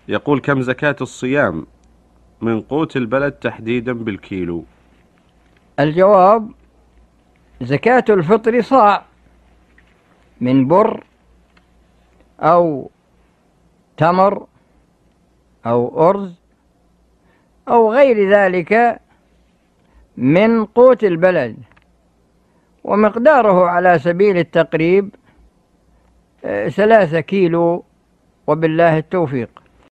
يقول: كم زكاة الصيام من قوت البلد تحديدا بالكيلو؟ الجواب: زكاة الفطر صاع من بر أو تمر أو أرز أو غير ذلك من قوت البلد، ومقداره على سبيل التقريب 3 كيلو، وبالله التوفيق.